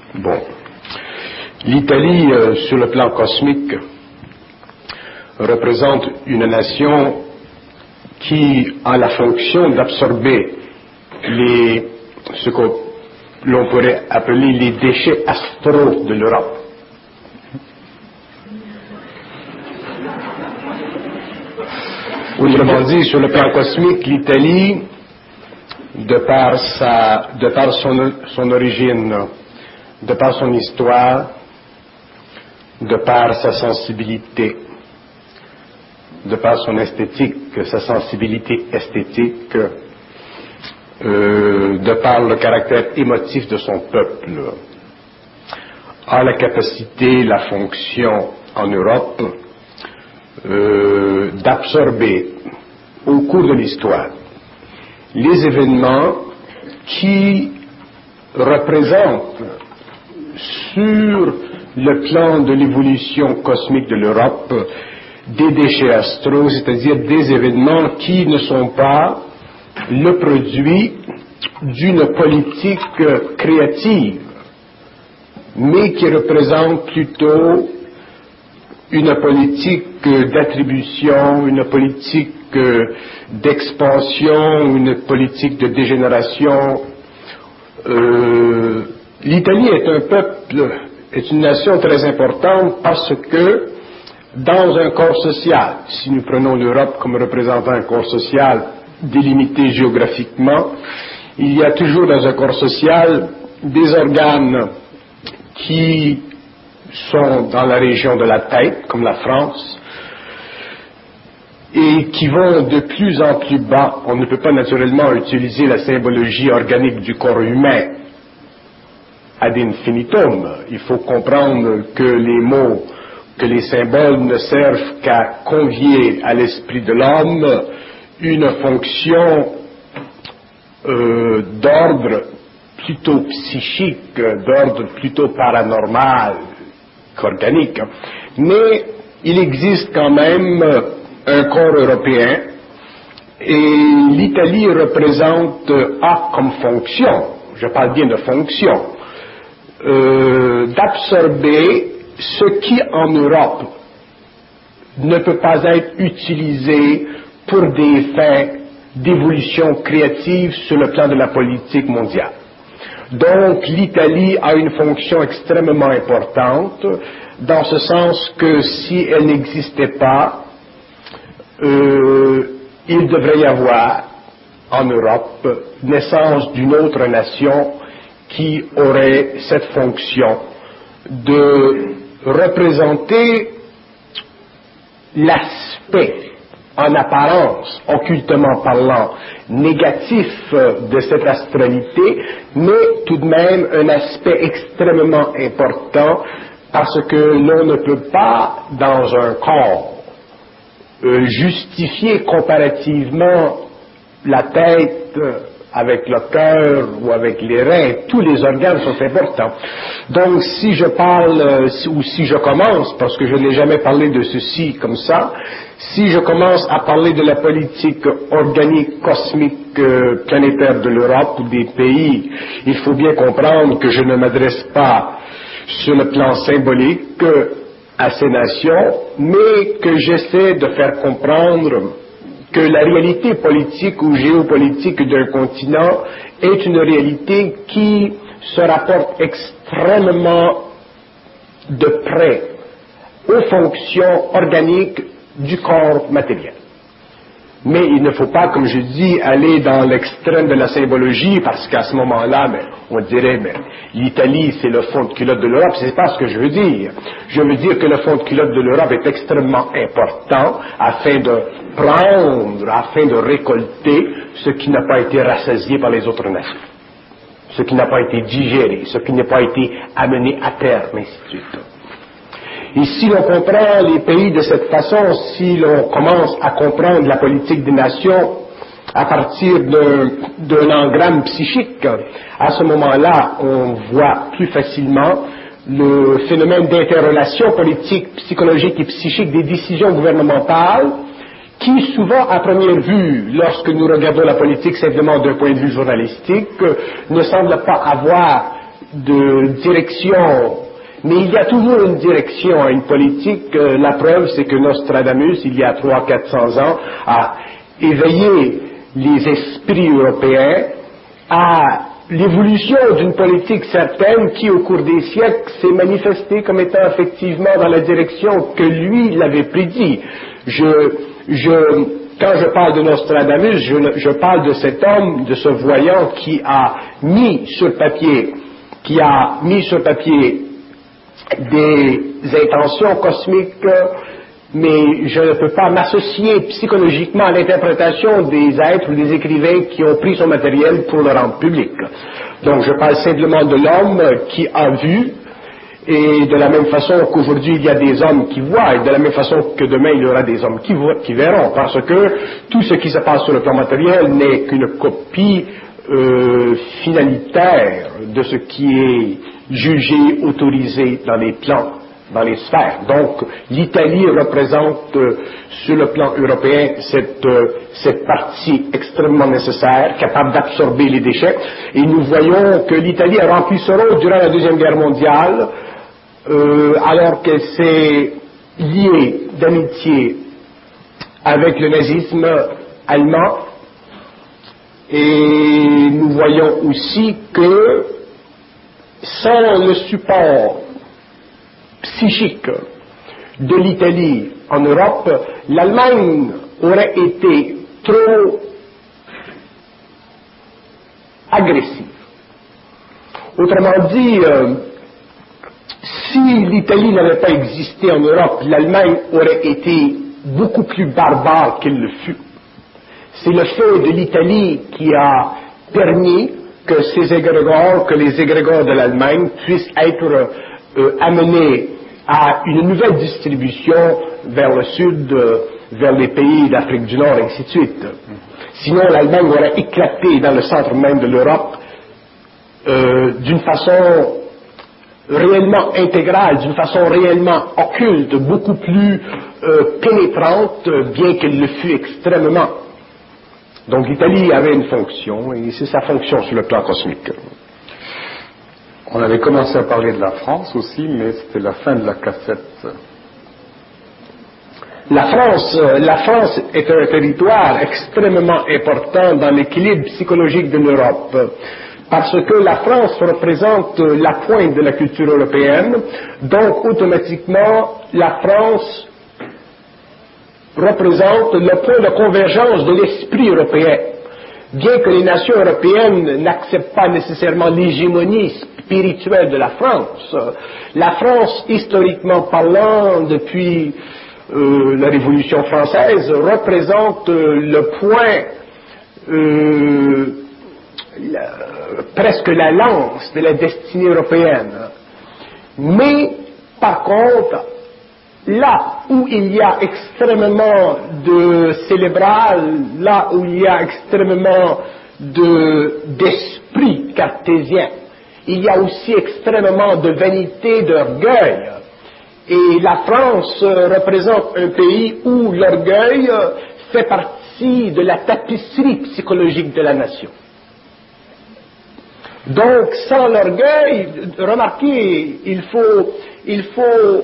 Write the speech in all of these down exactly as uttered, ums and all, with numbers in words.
Bon. L'Italie, euh, sur le plan cosmique, représente une nation qui a la fonction d'absorber les, ce que l'on pourrait appeler les déchets astraux de l'Europe. Autrement dit, sur le plan cosmique, l'Italie, de par, sa, de par son, son origine, de par son histoire, de par sa sensibilité, de par son esthétique, sa sensibilité esthétique, euh, de par le caractère émotif de son peuple, a la capacité, la fonction en Europe euh, d'absorber au cours de l'histoire les événements qui représentent sur le plan de l'évolution cosmique de l'Europe des déchets astraux, c'est-à-dire des événements qui ne sont pas le produit d'une politique créative, mais qui représentent plutôt une politique d'attribution, une politique d'expansion, une politique de dégénération. Euh, L'Italie est un peuple, est une nation très importante parce que dans un corps social, si nous prenons l'Europe comme représentant un corps social délimité géographiquement, il y a toujours dans un corps social des organes qui sont dans la région de la tête, comme la France, et qui vont de plus en plus bas. On ne peut pas naturellement utiliser la symbologie organique du corps humain ad infinitum. Il faut comprendre que les mots, que les symboles ne servent qu'à convier à l'esprit de l'homme une fonction euh, d'ordre plutôt psychique, d'ordre plutôt paranormal qu'organique. Mais il existe quand même un corps européen et l'Italie représente, a comme fonction, je parle bien de fonction, euh, d'absorber ce qui en Europe ne peut pas être utilisé pour des fins d'évolution créative sur le plan de la politique mondiale. Donc l'Italie a une fonction extrêmement importante dans ce sens que si elle n'existait pas, euh, il devrait y avoir en Europe naissance d'une autre nation qui aurait cette fonction de représenter l'aspect en apparence, occultement parlant, négatif de cette astralité, mais tout de même un aspect extrêmement important parce que l'on ne peut pas, dans un corps, euh, justifier comparativement la tête avec le cœur ou avec les reins. Tous les organes sont importants. Donc si je parle, euh, ou si je commence, parce que je n'ai jamais parlé de ceci comme ça, si je commence à parler de la politique organique, cosmique, euh, planétaire de l'Europe ou des pays, il faut bien comprendre que je ne m'adresse pas sur le plan symbolique à ces nations, mais que j'essaie de faire comprendre que la réalité politique ou géopolitique d'un continent est une réalité qui se rapporte extrêmement de près aux fonctions organiques du corps matériel. Mais il ne faut pas, comme je dis, aller dans l'extrême de la symbologie, parce qu'à ce moment-là, mais, on dirait, mais l'Italie, c'est le fond de culotte de l'Europe. C'est pas ce que je veux dire. Je veux dire que le fond de culotte de l'Europe est extrêmement important afin de prendre, afin de récolter ce qui n'a pas été rassasié par les autres nations, ce qui n'a pas été digéré, ce qui n'a pas été amené à terme, ainsi de suite. Et si l'on comprend les pays de cette façon, si l'on commence à comprendre la politique des nations à partir d'un engramme psychique, à ce moment-là, on voit plus facilement le phénomène d'interrelation politique, psychologique et psychique des décisions gouvernementales qui souvent, à première vue, lorsque nous regardons la politique simplement d'un point de vue journalistique, ne semble pas avoir de direction, mais il y a toujours une direction à une politique. Euh, la preuve, c'est que Nostradamus, il y a trois cents à quatre cents ans, a éveillé les esprits européens à l'évolution d'une politique certaine qui, au cours des siècles, s'est manifestée comme étant effectivement dans la direction que lui l'avait prédit. Je, je, quand je parle de Nostradamus, je, je parle de cet homme, de ce voyant qui a mis sur papier, qui a mis sur papier des intentions cosmiques, mais je ne peux pas m'associer psychologiquement à l'interprétation des êtres ou des écrivains qui ont pris son matériel pour le rendre public. Donc je parle simplement de l'homme qui a vu, et de la même façon qu'aujourd'hui il y a des hommes qui voient, et de la même façon que demain il y aura des hommes qui, voient, qui verront, parce que tout ce qui se passe sur le plan matériel n'est qu'une copie euh, finalitaire de ce qui est jugé, autorisé dans les plans, dans les sphères. Donc, l'Italie représente, euh, sur le plan européen, cette, euh, cette partie extrêmement nécessaire, capable d'absorber les déchets. Et nous voyons que l'Italie a rempli ce rôle durant la Deuxième Guerre mondiale, euh, alors qu'elle s'est liée d'amitié avec le nazisme allemand. Et nous voyons aussi que, sans le support psychique de l'Italie en Europe, l'Allemagne aurait été trop agressive. Autrement dit, euh, si l'Italie n'avait pas existé en Europe, l'Allemagne aurait été beaucoup plus barbare qu'elle le fut. C'est le fait de l'Italie qui a permis que ces égrégores, que les égrégores de l'Allemagne puissent être euh, amenés à une nouvelle distribution vers le sud, euh, vers les pays d'Afrique du Nord, et ainsi de suite. Sinon, l'Allemagne aurait éclaté dans le centre même de l'Europe euh, d'une façon réellement intégrale, d'une façon réellement occulte, beaucoup plus euh, pénétrante, bien qu'elle le fût extrêmement. Donc l'Italie avait une fonction, et c'est sa fonction sur le plan cosmique. On avait commencé à parler de la France aussi, mais c'était la fin de la cassette. La France, la France est un territoire extrêmement important dans l'équilibre psychologique de l'Europe, parce que la France représente la pointe de la culture européenne, donc automatiquement la France représente le point de convergence de l'esprit européen. Bien que les nations européennes n'acceptent pas nécessairement l'hégémonie spirituelle de la France, la France, historiquement parlant, depuis euh, la Révolution française, représente euh, le point, euh, la, presque la lance de la destinée européenne. Mais, par contre, là où il y a extrêmement de célébral, là où il y a extrêmement de, d'esprit cartésien, il y a aussi extrêmement de vanité, d'orgueil. Et la France représente un pays où l'orgueil fait partie de la tapisserie psychologique de la nation. Donc, sans l'orgueil, remarquez, il faut, il faut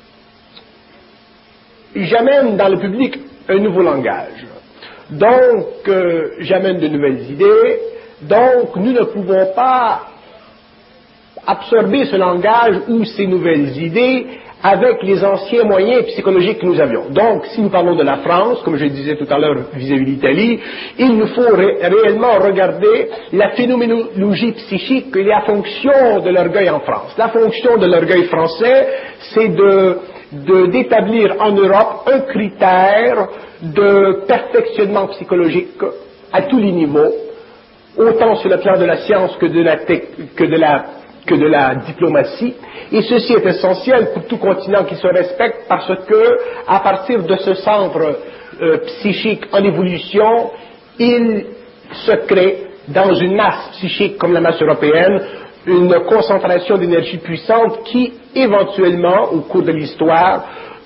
j'amène dans le public un nouveau langage. Donc, euh, j'amène de nouvelles idées. Donc, nous ne pouvons pas absorber ce langage ou ces nouvelles idées avec les anciens moyens psychologiques que nous avions. Donc, si nous parlons de la France, comme je disais tout à l'heure vis-à-vis de l'Italie, il nous faut ré- réellement regarder la phénoménologie psychique et la fonction de l'orgueil en France. La fonction de l'orgueil français, c'est de De, d'établir en Europe un critère de perfectionnement psychologique à tous les niveaux, autant sur le plan de la science que de la, te- que de la, que de la diplomatie. Et ceci est essentiel pour tout continent qui se respecte, parce que, à partir de ce centre euh, psychique en évolution, il se crée dans une masse psychique comme la masse européenne une concentration d'énergie puissante qui, éventuellement, au cours de l'histoire,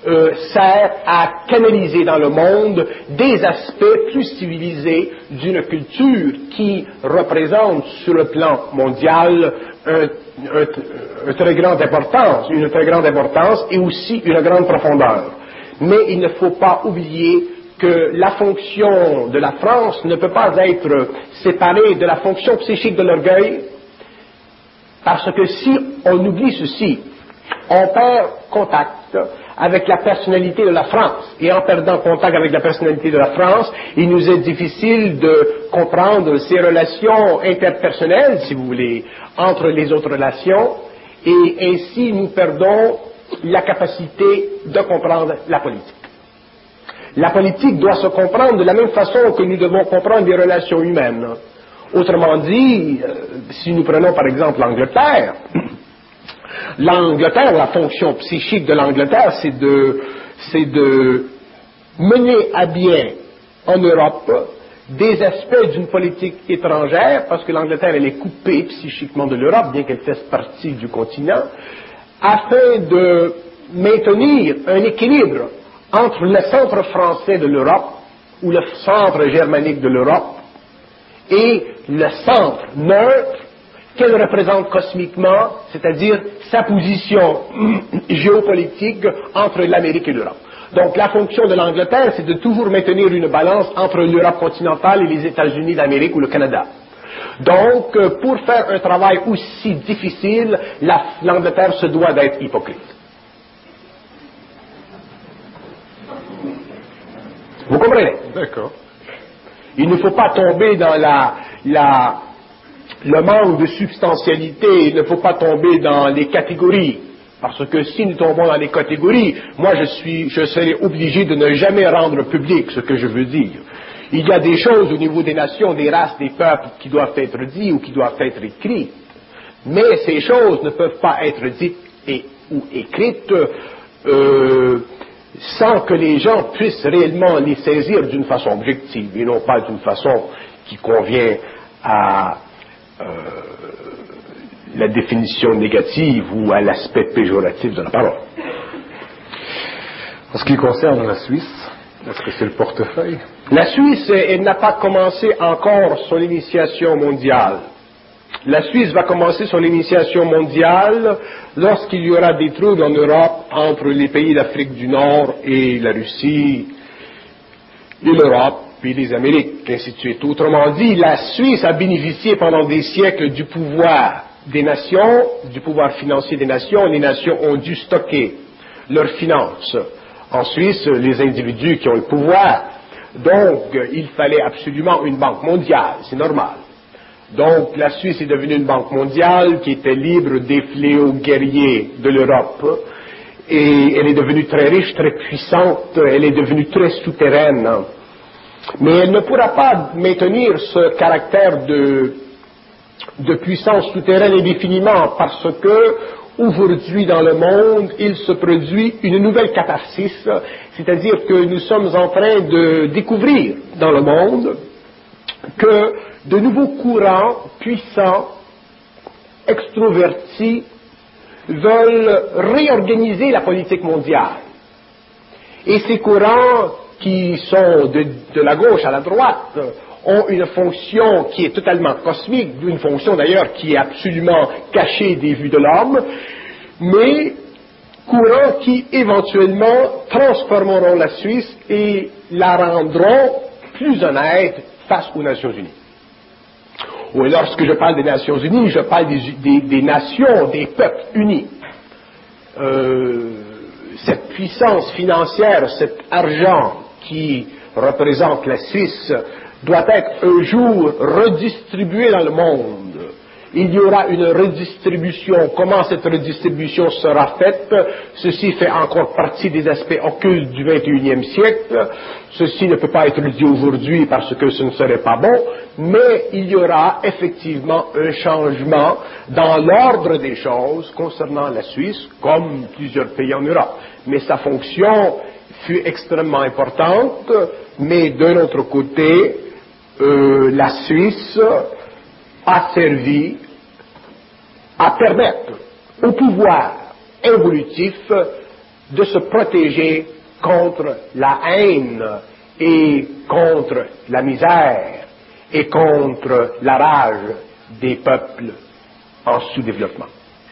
euh, sert à canaliser dans le monde des aspects plus civilisés d'une culture qui représente sur le plan mondial un, un, un très grande importance, une très grande importance et aussi une grande profondeur. Mais il ne faut pas oublier que la fonction de la France ne peut pas être séparée de la fonction psychique de l'orgueil, parce que si on oublie ceci, on perd contact avec la personnalité de la France. Et en perdant contact avec la personnalité de la France, il nous est difficile de comprendre ces relations interpersonnelles, si vous voulez, entre les autres relations, et ainsi nous perdons la capacité de comprendre la politique. La politique doit se comprendre de la même façon que nous devons comprendre les relations humaines. Autrement dit, si nous prenons par exemple l'Angleterre, l'Angleterre, la fonction psychique de l'Angleterre, c'est de, c'est de mener à bien en Europe des aspects d'une politique étrangère, parce que l'Angleterre, elle est coupée psychiquement de l'Europe, bien qu'elle fasse partie du continent, afin de maintenir un équilibre entre le centre français de l'Europe, ou le centre germanique de l'Europe, et le centre neutre qu'elle représente cosmiquement, c'est-à-dire sa position géopolitique entre l'Amérique et l'Europe. Donc la fonction de l'Angleterre, c'est de toujours maintenir une balance entre l'Europe continentale et les États-Unis d'Amérique ou le Canada. Donc, pour faire un travail aussi difficile, la, l'Angleterre se doit d'être hypocrite. Vous comprenez? D'accord. Il ne faut pas tomber dans la, la, le manque de substantialité, il ne faut pas tomber dans les catégories. Parce que si nous tombons dans les catégories, moi je suis, je serai obligé de ne jamais rendre public ce que je veux dire. Il y a des choses au niveau des nations, des races, des peuples qui doivent être dites ou qui doivent être écrites. Mais ces choses ne peuvent pas être dites et, ou écrites euh, sans que les gens puissent réellement les saisir d'une façon objective et non pas d'une façon qui convient à euh, la définition négative ou à l'aspect péjoratif de la parole. En ce qui concerne la Suisse, est-ce que c'est le portefeuille? La Suisse, elle n'a pas commencé encore son initiation mondiale. La Suisse va commencer son initiation mondiale lorsqu'il y aura des troubles en Europe entre les pays d'Afrique du Nord et la Russie, et l'Europe, puis les Amériques, ainsi de suite. Autrement dit, la Suisse a bénéficié pendant des siècles du pouvoir des nations, du pouvoir financier des nations. Les nations ont dû stocker leurs finances en Suisse, les individus qui ont le pouvoir. Donc, il fallait absolument une banque mondiale, c'est normal. Donc, la Suisse est devenue une banque mondiale qui était libre des fléaux guerriers de l'Europe. Et elle est devenue très riche, très puissante, elle est devenue très souterraine. Mais elle ne pourra pas maintenir ce caractère de, de puissance souterraine indéfiniment parce que, aujourd'hui dans le monde, il se produit une nouvelle catharsis, c'est-à-dire que nous sommes en train de découvrir dans le monde que de nouveaux courants puissants, extrovertis, veulent réorganiser la politique mondiale. Et ces courants qui sont de, de la gauche à la droite ont une fonction qui est totalement cosmique, une fonction d'ailleurs qui est absolument cachée des vues de l'homme, mais courants qui éventuellement transformeront la Suisse et la rendront plus honnête face aux Nations Unies. Oui, lorsque je parle des Nations Unies, je parle des, des, des nations, des peuples unis. Euh, cette puissance financière, cet argent qui représente la Suisse doit être un jour redistribué dans le monde. Il y aura une redistribution. Comment cette redistribution sera faite? Ceci fait encore partie des aspects occultes du vingt et unième siècle. Ceci ne peut pas être dit aujourd'hui parce que ce ne serait pas bon, mais il y aura effectivement un changement dans l'ordre des choses concernant la Suisse, comme plusieurs pays en Europe. Mais sa fonction fut extrêmement importante, mais d'un autre côté, euh, la Suisse a servi à permettre au pouvoir évolutif de se protéger contre la haine et contre la misère et contre la rage des peuples en sous-développement.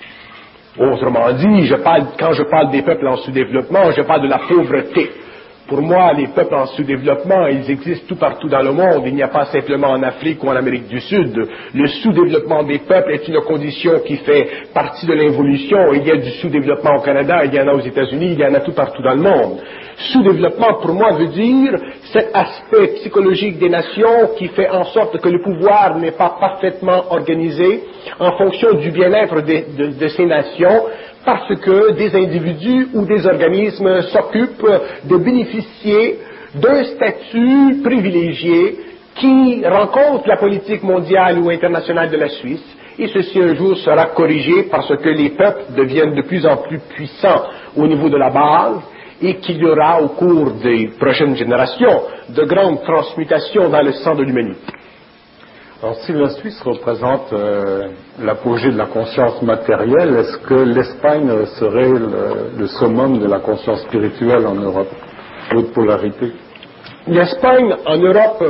Autrement dit, je parle, quand je parle des peuples en sous-développement, je parle de la pauvreté. Pour moi, les peuples en sous-développement, ils existent tout partout dans le monde. Il n'y a pas simplement en Afrique ou en Amérique du Sud. Le sous-développement des peuples est une condition qui fait partie de l'évolution. Il y a du sous-développement au Canada, il y en a aux États-Unis, il y en a tout partout dans le monde. Sous-développement, pour moi, veut dire cet aspect psychologique des nations qui fait en sorte que le pouvoir n'est pas parfaitement organisé en fonction du bien-être de, de, de ces nations, parce que des individus ou des organismes s'occupent de bénéficier d'un statut privilégié qui rencontre la politique mondiale ou internationale de la Suisse, et ceci un jour sera corrigé parce que les peuples deviennent de plus en plus puissants au niveau de la base, et qu'il y aura au cours des prochaines générations de grandes transmutations dans le sang de l'humanité. Alors, si la Suisse représente euh, l'apogée de la conscience matérielle, est-ce que l'Espagne serait le, le summum de la conscience spirituelle en Europe, l'autre polarité? L'Espagne en Europe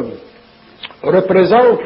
représente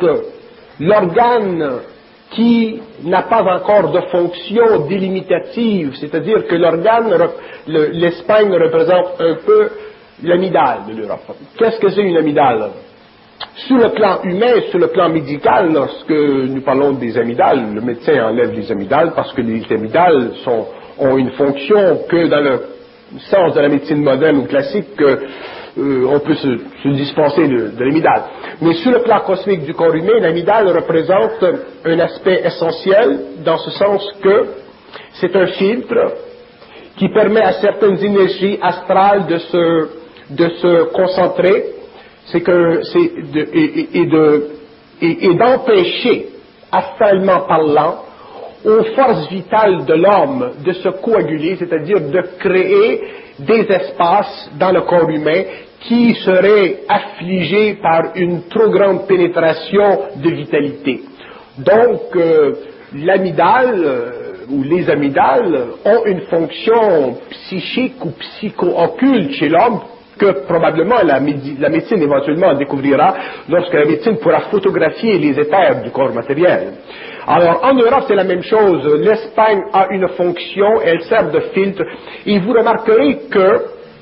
l'organe qui n'a pas encore de fonction délimitative, c'est-à-dire que l'organe, le, l'Espagne représente un peu l'amygdale de l'Europe. Qu'est-ce que c'est une amygdale? Sur le plan humain, sur le plan médical, lorsque nous parlons des amygdales, le médecin enlève les amygdales parce que les amygdales sont, ont une fonction que dans le sens de la médecine moderne ou classique, euh, on peut se, se dispenser de, de l'amygdale. Mais sur le plan cosmique du corps humain, l'amygdale représente un aspect essentiel dans ce sens que c'est un filtre qui permet à certaines énergies astrales de se, de se concentrer, c'est que c'est de, et, et, de, et, et d'empêcher, astralement parlant, aux forces vitales de l'homme de se coaguler, c'est-à-dire de créer des espaces dans le corps humain qui seraient affligés par une trop grande pénétration de vitalité. Donc, euh, l'amygdale, euh, ou les amygdales, ont une fonction psychique ou psycho-occulte chez l'homme que probablement la, médi- la médecine éventuellement découvrira lorsque la médecine pourra photographier les éthers du corps matériel. Alors, en Europe, c'est la même chose. L'Espagne a une fonction, elle sert de filtre. Et vous remarquerez que,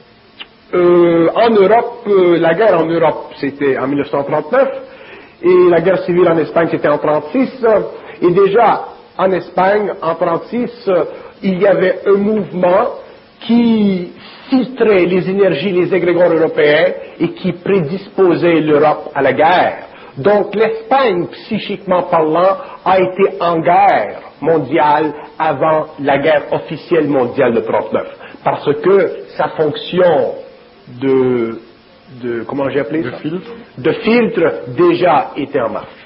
euh, en Europe, euh, la guerre en Europe, c'était en mille neuf cent trente-neuf, et la guerre civile en Espagne, c'était en trente-six. Et déjà, en Espagne, en trente-six, il y avait un mouvement qui filtrait les énergies, les égrégores européens, et qui prédisposait l'Europe à la guerre. Donc l'Espagne, psychiquement parlant, a été en guerre mondiale avant la guerre officielle mondiale de trente-neuf. Parce que sa fonction de, de comment j'ai appelé de ça? filtre De filtre déjà était en marche.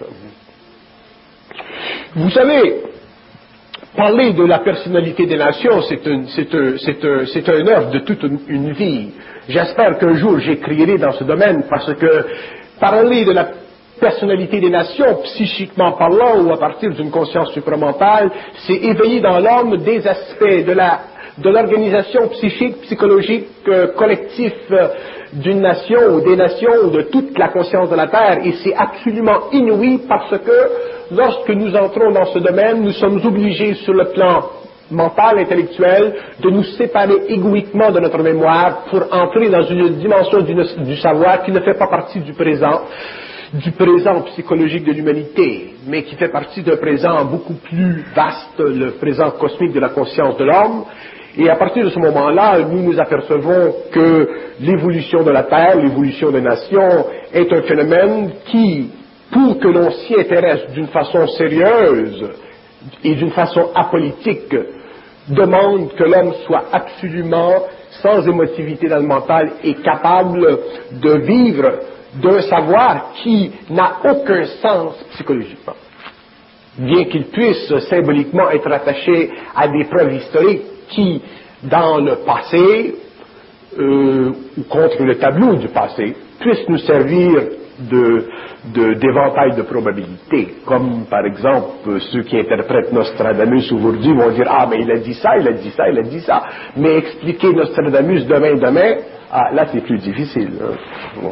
Vous savez, parler de la personnalité des nations, c'est un, c'est un, c'est un, c'est un œuvre de toute une, une vie. J'espère qu'un jour j'écrirai dans ce domaine, parce que parler de la personnalité des nations, psychiquement parlant, ou à partir d'une conscience supramentale, c'est éveiller dans l'homme des aspects de la, de l'organisation psychique, psychologique, euh, collectif euh, d'une nation, ou des nations, ou de toute la conscience de la Terre, et c'est absolument inouï parce que lorsque nous entrons dans ce domaine, nous sommes obligés sur le plan mental, intellectuel, de nous séparer égoïquement de notre mémoire pour entrer dans une dimension du, du savoir qui ne fait pas partie du présent, du présent psychologique de l'humanité, mais qui fait partie d'un présent beaucoup plus vaste, le présent cosmique de la conscience de l'homme. Et à partir de ce moment-là, nous nous apercevons que l'évolution de la Terre, l'évolution des nations, est un phénomène qui, pour que l'on s'y intéresse d'une façon sérieuse et d'une façon apolitique, demande que l'homme soit absolument sans émotivité dans le mental et capable de vivre d'un savoir qui n'a aucun sens psychologiquement. Bien qu'il puisse symboliquement être attaché à des preuves historiques qui, dans le passé, euh, ou contre le tableau du passé, puissent nous servir de, de, d'éventail de probabilités, comme par exemple ceux qui interprètent Nostradamus aujourd'hui vont dire « Ah, mais il a dit ça, il a dit ça, il a dit ça », mais expliquer Nostradamus demain, demain, ah, là c'est plus difficile. Bon.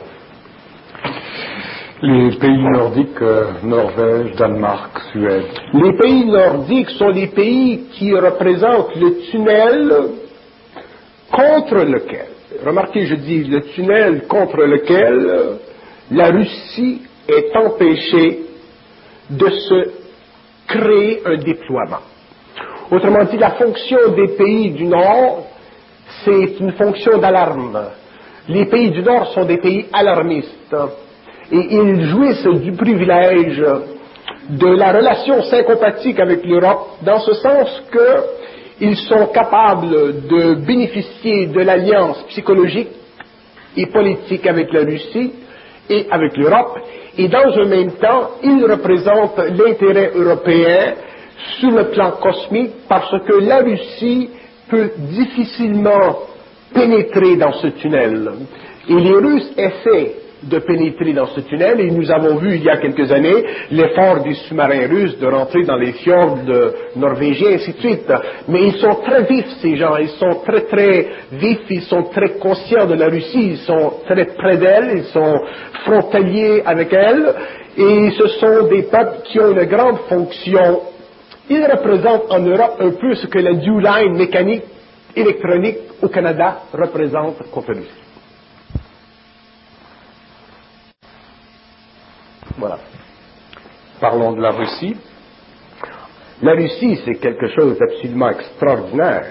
Les pays nordiques, euh, Norvège, Danemark, Suède. Les pays nordiques sont les pays qui représentent le tunnel contre lequel, remarquez, je dis le tunnel contre lequel la Russie est empêchée de se créer un déploiement. Autrement dit, la fonction des pays du Nord, c'est une fonction d'alarme. Les pays du Nord sont des pays alarmistes et ils jouissent du privilège de la relation sympathique avec l'Europe, dans ce sens qu'ils sont capables de bénéficier de l'alliance psychologique et politique avec la Russie et avec l'Europe, et dans un même temps, ils représentent l'intérêt européen sur le plan cosmique, parce que la Russie peut difficilement pénétrer dans ce tunnel. Et les Russes essaient de pénétrer dans ce tunnel, et nous avons vu il y a quelques années l'effort des sous-marins russes de rentrer dans les fjords norvégiens, et ainsi de suite. Mais ils sont très vifs, ces gens, ils sont très très vifs, ils sont très conscients de la Russie, ils sont très près d'elle, ils sont frontaliers avec elle, et ce sont des peuples qui ont une grande fonction. Ils représentent en Europe un peu ce que la New Line mécanique électronique au Canada représente contre la Russie. Voilà. Parlons de la Russie. La Russie, c'est quelque chose d'absolument extraordinaire.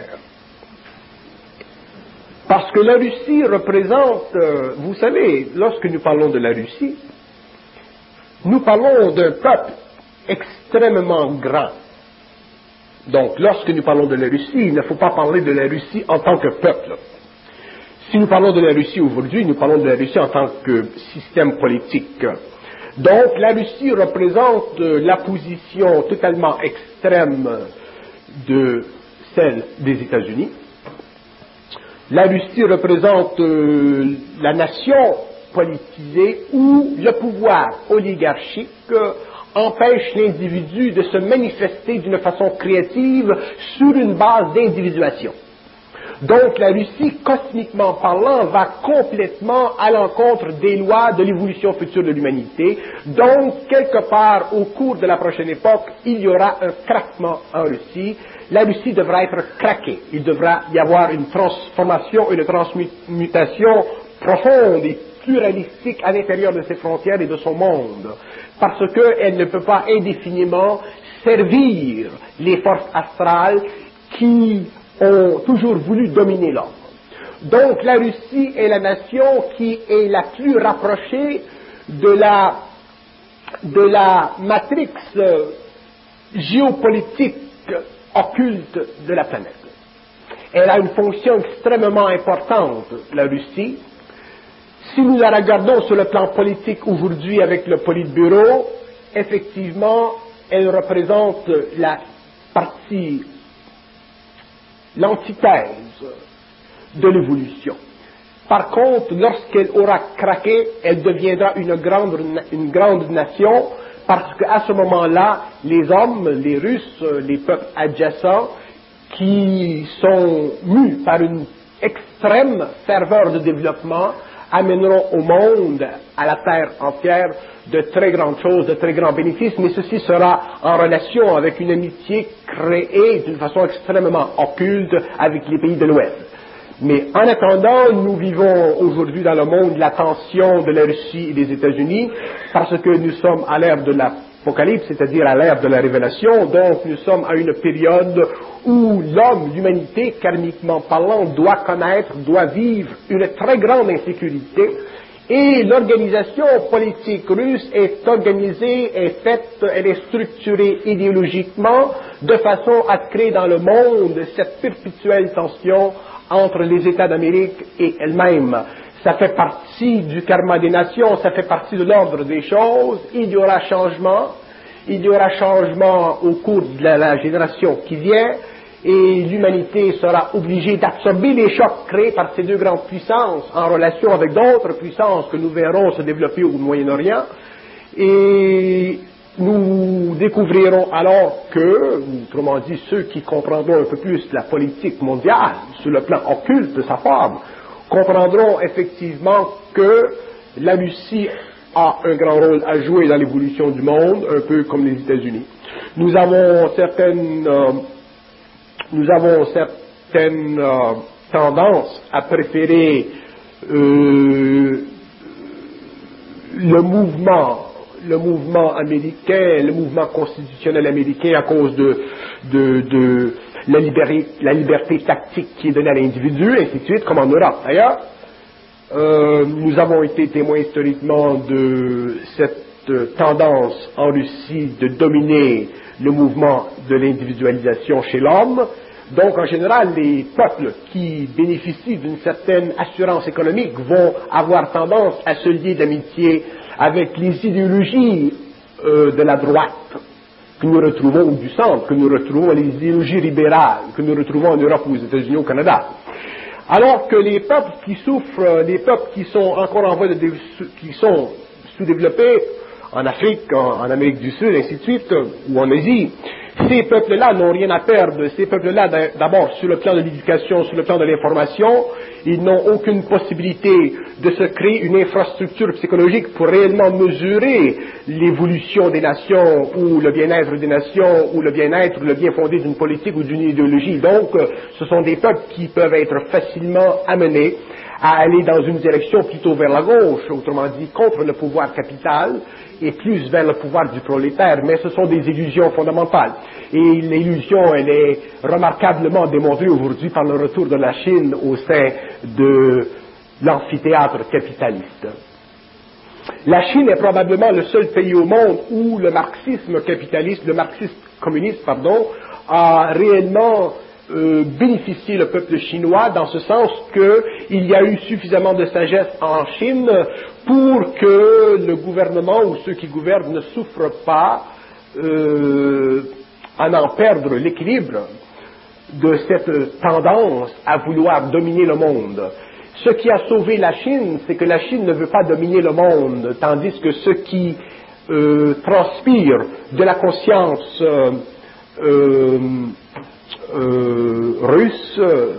Parce que la Russie représente, euh, vous savez, lorsque nous parlons de la Russie, nous parlons d'un peuple extrêmement grand. Donc, lorsque nous parlons de la Russie, il ne faut pas parler de la Russie en tant que peuple. Si nous parlons de la Russie aujourd'hui, nous parlons de la Russie en tant que système politique. Donc, la Russie représente euh, la position totalement extrême de celle des États-Unis. La Russie représente euh, la nation politisée où le pouvoir oligarchique euh, empêche l'individu de se manifester d'une façon créative sur une base d'individuation. Donc la Russie, cosmiquement parlant, va complètement à l'encontre des lois de l'évolution future de l'humanité. Donc, quelque part, au cours de la prochaine époque, il y aura un craquement en Russie. La Russie devra être craquée. Il devra y avoir une transformation, une transmutation profonde et pluralistique à l'intérieur de ses frontières et de son monde. Parce qu'elle ne peut pas indéfiniment servir les forces astrales qui ont toujours voulu dominer l'homme. Donc la Russie est la nation qui est la plus rapprochée de la, de la matrix géopolitique occulte de la planète. Elle a une fonction extrêmement importante, la Russie. Si nous la regardons sur le plan politique aujourd'hui avec le Politburo, effectivement, elle représente la partie l'antithèse de l'évolution. Par contre, lorsqu'elle aura craqué, elle deviendra une grande, une grande nation, parce qu'à ce moment-là, les hommes, les Russes, les peuples adjacents, qui sont mus par une extrême ferveur de développement, amèneront au monde, à la terre entière, de très grandes choses, de très grands bénéfices, mais ceci sera en relation avec une amitié créée d'une façon extrêmement occulte avec les pays de l'Ouest. Mais en attendant, nous vivons aujourd'hui dans le monde la tension de la Russie et des États-Unis, parce que nous sommes à l'ère de l'Apocalypse, c'est-à-dire à l'ère de la révélation, donc nous sommes à une période où l'homme, l'humanité, karmiquement parlant, doit connaître, doit vivre une très grande insécurité, et l'organisation politique russe est organisée, est faite, elle est structurée idéologiquement de façon à créer dans le monde cette perpétuelle tension entre les États d'Amérique et elle-même. Ça fait partie du karma des nations, ça fait partie de l'ordre des choses. Il y aura changement, il y aura changement au cours de la, la génération qui vient, et l'humanité sera obligée d'absorber les chocs créés par ces deux grandes puissances en relation avec d'autres puissances que nous verrons se développer au Moyen-Orient, et nous découvrirons alors que, autrement dit, ceux qui comprendront un peu plus la politique mondiale sur le plan occulte de sa forme, comprendront effectivement que la Russie a un grand rôle à jouer dans l'évolution du monde, un peu comme les États-Unis. Nous avons certaines, euh, nous avons certaines euh, tendances à préférer euh, le mouvement, le mouvement américain, le mouvement constitutionnel américain à cause de, de, de la, liberté, la liberté tactique qui est donnée à l'individu, ainsi de suite, comme en Europe d'ailleurs. Euh, nous avons été témoins historiquement de cette euh, tendance en Russie de dominer le mouvement de l'individualisation chez l'homme. Donc, en général, les peuples qui bénéficient d'une certaine assurance économique vont avoir tendance à se lier d'amitié avec les idéologies euh, de la droite que nous retrouvons, ou du centre, que nous retrouvons, les idéologies libérales que nous retrouvons en Europe, aux États-Unis, au Canada. Alors que les peuples qui souffrent, les peuples qui sont encore en voie de dé, qui sont sous-développés, en Afrique, en, en Amérique du Sud, ainsi de suite, ou en Asie, ces peuples-là n'ont rien à perdre. Ces peuples-là, d'abord, sur le plan de l'éducation, sur le plan de l'information, ils n'ont aucune possibilité de se créer une infrastructure psychologique pour réellement mesurer l'évolution des nations, ou le bien-être des nations, ou le bien-être, ou le bien fondé d'une politique ou d'une idéologie. Donc, ce sont des peuples qui peuvent être facilement amenés à aller dans une direction plutôt vers la gauche, autrement dit, contre le pouvoir capital, et plus vers le pouvoir du prolétaire, mais ce sont des illusions fondamentales. Et l'illusion, elle est remarquablement démontrée aujourd'hui par le retour de la Chine au sein de l'amphithéâtre capitaliste. La Chine est probablement le seul pays au monde où le marxisme capitaliste, le marxisme communiste, pardon, a réellement euh, bénéficié le peuple chinois, dans ce sens qu'il y a eu suffisamment de sagesse en Chine pour que le gouvernement ou ceux qui gouvernent ne souffrent pas euh, à en perdre l'équilibre de cette tendance à vouloir dominer le monde. Ce qui a sauvé la Chine, c'est que la Chine ne veut pas dominer le monde, tandis que ce qui euh, transpire de la conscience euh, euh, euh, russe, euh,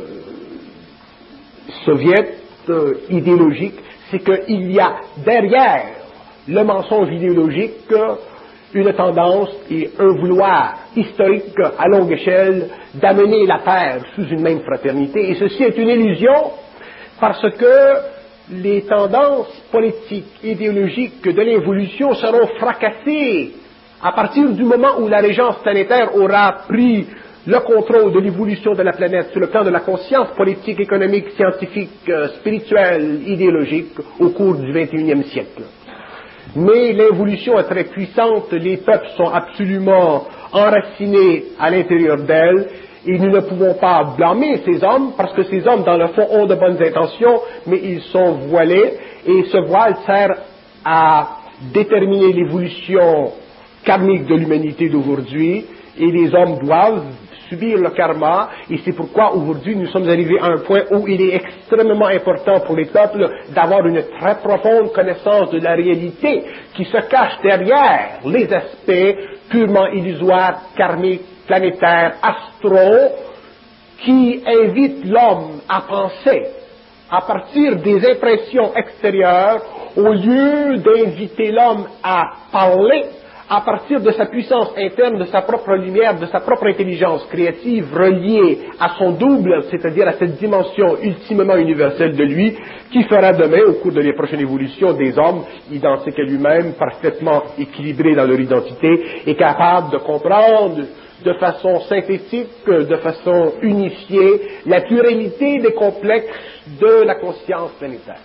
soviète, euh, idéologique, c'est qu'il y a derrière le mensonge idéologique une tendance et un vouloir historique à longue échelle d'amener la Terre sous une même fraternité. Et ceci est une illusion parce que les tendances politiques, idéologiques de l'évolution seront fracassées à partir du moment où la régence planétaire aura pris le contrôle de l'évolution de la planète sur le plan de la conscience politique, économique, scientifique, spirituelle, idéologique au cours du vingt et unième siècle. Mais l'évolution est très puissante, les peuples sont absolument enracinés à l'intérieur d'elle, et nous ne pouvons pas blâmer ces hommes, parce que ces hommes, dans le fond, ont de bonnes intentions, mais ils sont voilés, et ce voile sert à déterminer l'évolution karmique de l'humanité d'aujourd'hui, et les hommes doivent subir le karma, et c'est pourquoi aujourd'hui nous sommes arrivés à un point où il est extrêmement important pour les peuples d'avoir une très profonde connaissance de la réalité qui se cache derrière les aspects purement illusoires, karmiques, planétaires, astraux, qui invitent l'homme à penser à partir des impressions extérieures au lieu d'inviter l'homme à parler à partir de sa puissance interne, de sa propre lumière, de sa propre intelligence créative reliée à son double, c'est-à-dire à cette dimension ultimement universelle de lui, qui fera demain, au cours de les prochaines évolutions, des hommes identiques à lui-même, parfaitement équilibrés dans leur identité et capables de comprendre de façon synthétique, de façon unifiée, la pluralité des complexes de la conscience planétaire.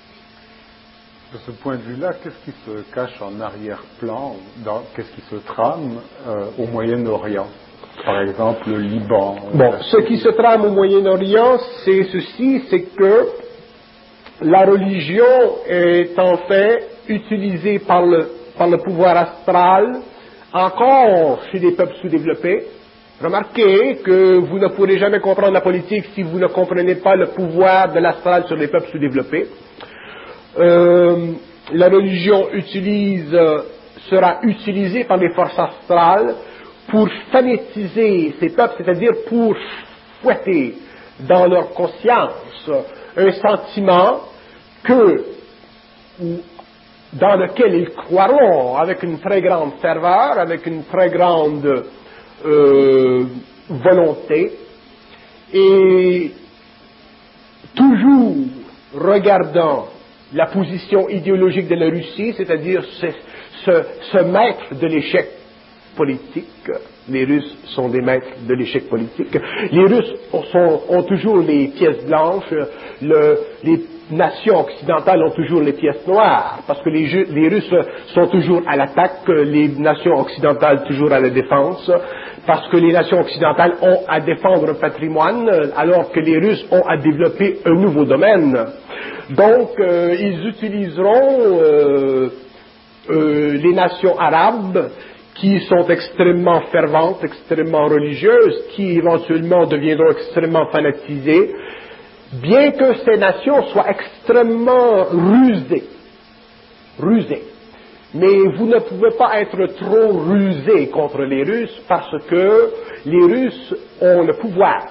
De ce point de vue-là, qu'est-ce qui se cache en arrière-plan, qu'est-ce qui se trame euh, au Moyen-Orient? Par exemple, le Liban. Bon, ce qui se trame au Moyen-Orient, c'est ceci, c'est que la religion est en fait utilisée par le, par le pouvoir astral, encore chez des peuples sous-développés, Remarquez que vous ne pourrez jamais comprendre la politique si vous ne comprenez pas le pouvoir de l'astral sur les peuples sous-développés. Euh, la religion utilise, sera utilisée par les forces astrales pour phanétiser ces peuples, c'est-à-dire pour fouetter dans leur conscience un sentiment que, dans lequel ils croiront avec une très grande ferveur, avec une très grande euh, volonté, et toujours regardant la position idéologique de la Russie, c'est-à-dire ce, ce, ce maître de l'échec politique. Les Russes sont des maîtres de l'échec politique. Les Russes sont, ont toujours les pièces blanches, le, les nations occidentales ont toujours les pièces noires, parce que les, les Russes sont toujours à l'attaque, les nations occidentales toujours à la défense, parce que les nations occidentales ont à défendre un patrimoine, alors que les Russes ont à développer un nouveau domaine. Donc, euh, ils utiliseront euh, euh, les nations arabes, qui sont extrêmement ferventes, extrêmement religieuses, qui éventuellement deviendront extrêmement fanatisées, bien que ces nations soient extrêmement rusées. Rusées. Mais vous ne pouvez pas être trop rusé contre les Russes parce que les Russes ont le pouvoir.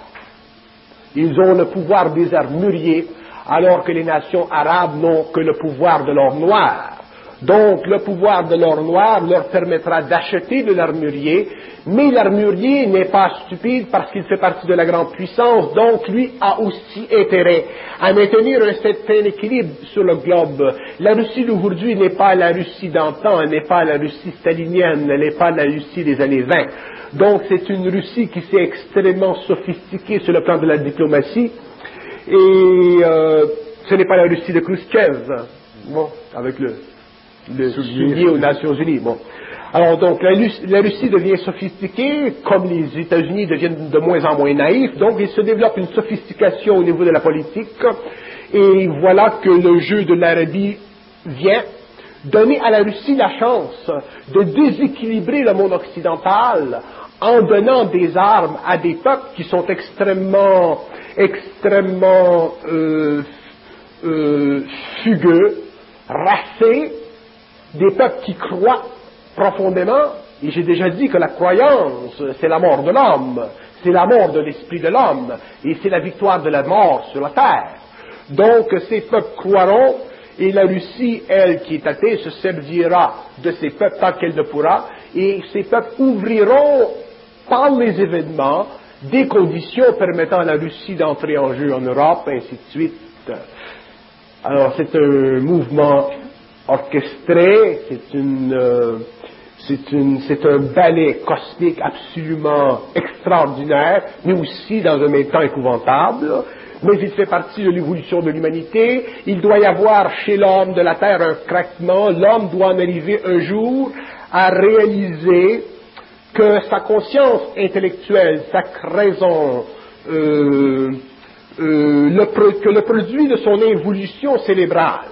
Ils ont le pouvoir des armuriers, alors que les nations arabes n'ont que le pouvoir de l'or noir. Donc, le pouvoir de l'or noir leur permettra d'acheter de l'armurier, mais l'armurier n'est pas stupide parce qu'il fait partie de la grande puissance, donc lui a aussi intérêt à maintenir un certain équilibre sur le globe. La Russie d'aujourd'hui n'est pas la Russie d'antan, elle n'est pas la Russie stalinienne, elle n'est pas la Russie des années vingt. Donc, c'est une Russie qui s'est extrêmement sophistiquée sur le plan de la diplomatie, et euh, ce n'est pas la Russie de Khrouchtchev, bon, avec le... le soulier aux Nations Unies. Bon. Alors donc, la, la Russie devient sophistiquée, comme les États-Unis deviennent de moins en moins naïfs, donc il se développe une sophistication au niveau de la politique, et voilà que le jeu de l'Arabie vient donner à la Russie la chance de déséquilibrer le monde occidental en donnant des armes à des peuples qui sont extrêmement, extrêmement euh, euh, fugueux, racés, des peuples qui croient profondément, et j'ai déjà dit que la croyance, c'est la mort de l'homme, c'est la mort de l'esprit de l'homme, et c'est la victoire de la mort sur la terre. Donc, ces peuples croiront, et la Russie, elle, qui est athée, se servira de ces peuples tant qu'elle ne pourra, et ces peuples ouvriront, par les événements, des conditions permettant à la Russie d'entrer en jeu en Europe, ainsi de suite. Alors, c'est un mouvement orchestré, c'est une, euh, c'est une, c'est un ballet cosmique absolument extraordinaire, mais aussi dans un même temps épouvantable, mais il fait partie de l'évolution de l'humanité. Il doit y avoir chez l'homme de la Terre un craquement, l'homme doit en arriver un jour à réaliser que sa conscience intellectuelle, sa raison, euh, euh, le, que le produit de son évolution cérébrale,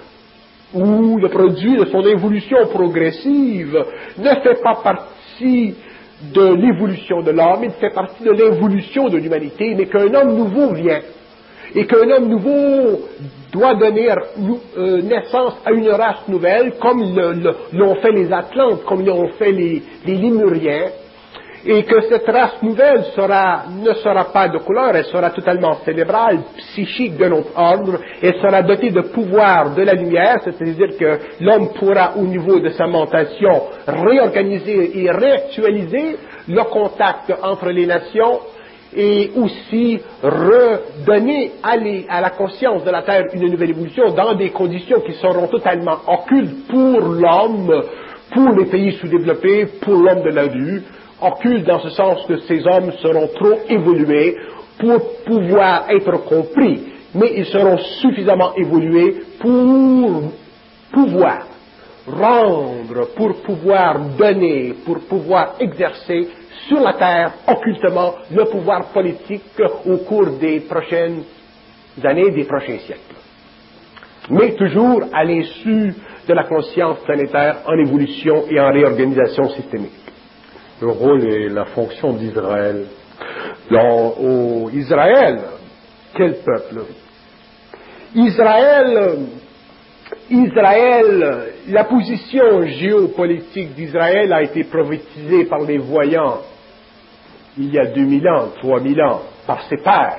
ou le produit de son évolution progressive ne fait pas partie de l'évolution de l'homme, il fait partie de l'évolution de l'humanité, mais qu'un homme nouveau vient, et qu'un homme nouveau doit donner euh, naissance à une race nouvelle, comme le, le, l'ont fait les Atlantes, comme l'ont fait les, les Lémuriens, et que cette race nouvelle sera, ne sera pas de couleur, elle sera totalement cérébrale, psychique d'un autre ordre, elle sera dotée de pouvoir de la lumière, c'est-à-dire que l'homme pourra, au niveau de sa mentation, réorganiser et réactualiser le contact entre les nations, et aussi redonner à, les, à la conscience de la Terre une nouvelle évolution dans des conditions qui seront totalement occultes pour l'homme, pour les pays sous-développés, pour l'homme de la rue, occulte dans ce sens que ces hommes seront trop évolués pour pouvoir être compris, mais ils seront suffisamment évolués pour pouvoir rendre, pour pouvoir donner, pour pouvoir exercer sur la terre occultement le pouvoir politique au cours des prochaines années, des prochains siècles. Mais toujours à l'insu de la conscience planétaire en évolution et en réorganisation systémique. Le rôle et la fonction d'Israël Alors, au Israël, quel peuple? Israël, Israël, la position géopolitique d'Israël a été prophétisée par les voyants il y a deux mille ans, trois mille ans, par ses pères.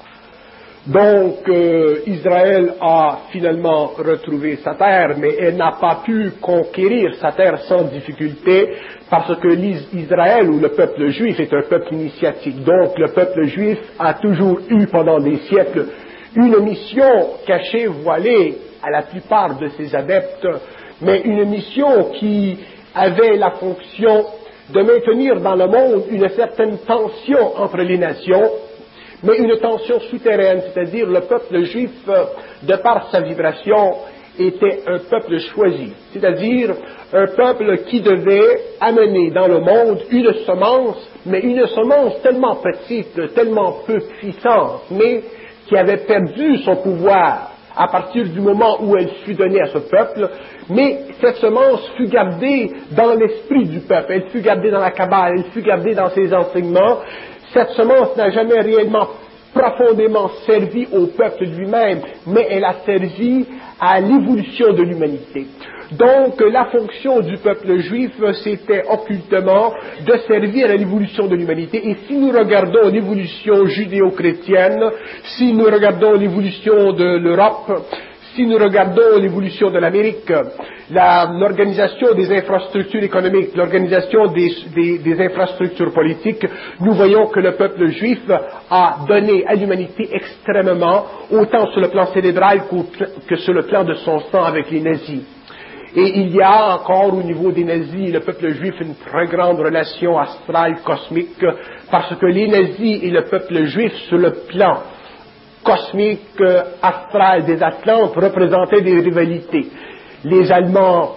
Donc, euh, Israël a finalement retrouvé sa terre, mais elle n'a pas pu conquérir sa terre sans difficulté, parce que l'Israël, ou le peuple juif, est un peuple initiatique. Donc, le peuple juif a toujours eu, pendant des siècles, une mission cachée, voilée à la plupart de ses adeptes, mais une mission qui avait la fonction de maintenir dans le monde une certaine tension entre les nations, mais une tension souterraine, c'est-à-dire le peuple juif, de par sa vibration, était un peuple choisi, c'est-à-dire un peuple qui devait amener dans le monde une semence, mais une semence tellement petite, tellement peu puissante, mais qui avait perdu son pouvoir à partir du moment où elle fut donnée à ce peuple, mais cette semence fut gardée dans l'esprit du peuple, elle fut gardée dans la Kabbale, elle fut gardée dans ses enseignements. Cette semence n'a jamais réellement profondément servi au peuple lui-même, mais elle a servi à l'évolution de l'humanité. Donc, la fonction du peuple juif, c'était occultement de servir à l'évolution de l'humanité. Et si nous regardons l'évolution judéo-chrétienne, si nous regardons l'évolution de l'Europe, si nous regardons l'évolution de l'Amérique, l'organisation des infrastructures économiques, l'organisation des, des, des infrastructures politiques, nous voyons que le peuple juif a donné à l'humanité extrêmement, autant sur le plan cérébral que sur le plan de son sang avec les nazis. Et il y a encore au niveau des nazis et le peuple juif une très grande relation astrale, cosmique, parce que les nazis et le peuple juif sur le plan cosmique, euh, astral des Atlantes représentaient des rivalités. Les Allemands,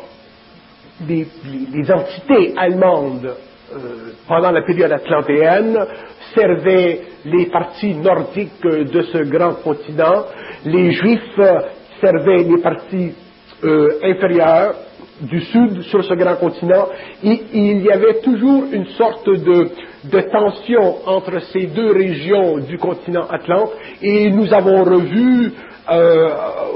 les, les entités allemandes euh, pendant la période atlantéenne servaient les parties nordiques de ce grand continent, les Juifs servaient les parties euh, inférieures du sud sur ce grand continent, et il y avait toujours une sorte de, de tension entre ces deux régions du continent Atlante, et nous avons revu euh,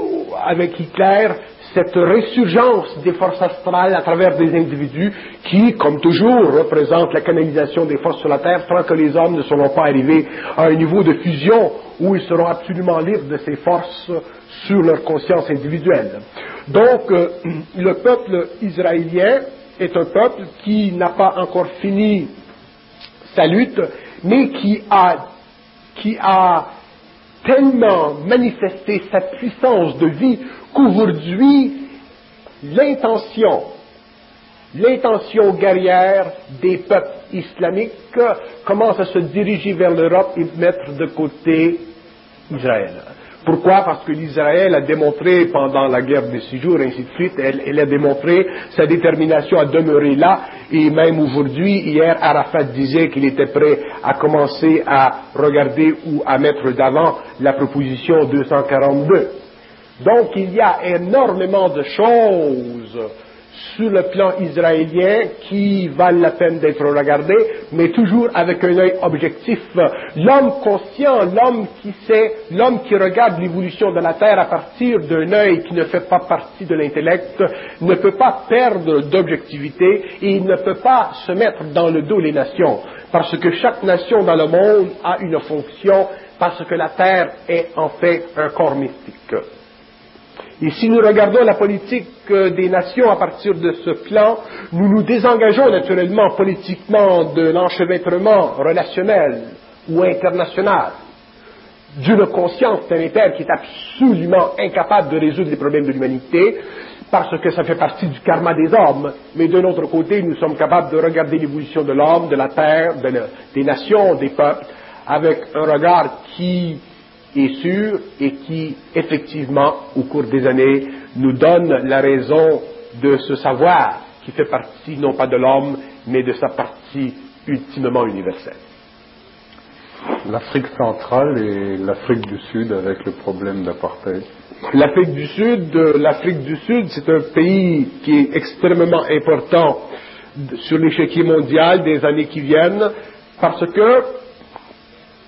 avec Hitler cette résurgence des forces astrales à travers des individus qui, comme toujours, représentent la canalisation des forces sur la Terre tant que les hommes ne seront pas arrivés à un niveau de fusion où ils seront absolument libres de ces forces sur leur conscience individuelle. Donc, euh, le peuple israélien est un peuple qui n'a pas encore fini sa lutte, mais qui a, qui a tellement manifesté sa puissance de vie qu'aujourd'hui, l'intention, l'intention guerrière des peuples islamiques commence à se diriger vers l'Europe et mettre de côté Israël. Pourquoi? Parce que l'Israël a démontré pendant la guerre des six jours, et ainsi de suite, elle, elle a démontré sa détermination à demeurer là, et même aujourd'hui, hier, Arafat disait qu'il était prêt à commencer à regarder ou à mettre d'avant la proposition deux cent quarante-deux. Donc il y a énormément de choses sur le plan israélien qui valent la peine d'être regardées, mais toujours avec un œil objectif. L'homme conscient, l'homme qui sait, l'homme qui regarde l'évolution de la Terre à partir d'un œil qui ne fait pas partie de l'intellect, ne peut pas perdre d'objectivité et il ne peut pas se mettre dans le dos les nations, parce que chaque nation dans le monde a une fonction, parce que la Terre est en fait un corps mystique. Et si nous regardons la politique des nations à partir de ce plan, nous nous désengageons naturellement politiquement de l'enchevêtrement relationnel ou international d'une conscience planétaire qui est absolument incapable de résoudre les problèmes de l'humanité, parce que ça fait partie du karma des hommes. Mais d'un autre côté, nous sommes capables de regarder l'évolution de l'homme, de la terre, de le, des nations, des peuples, avec un regard qui est sûr et qui, effectivement, au cours des années, nous donne la raison de ce savoir qui fait partie non pas de l'homme, mais de sa partie ultimement universelle. L'Afrique centrale et l'Afrique du Sud avec le problème d'apartheid. L'Afrique du Sud, l'Afrique du Sud, c'est un pays qui est extrêmement important sur l'échiquier mondial des années qui viennent, parce que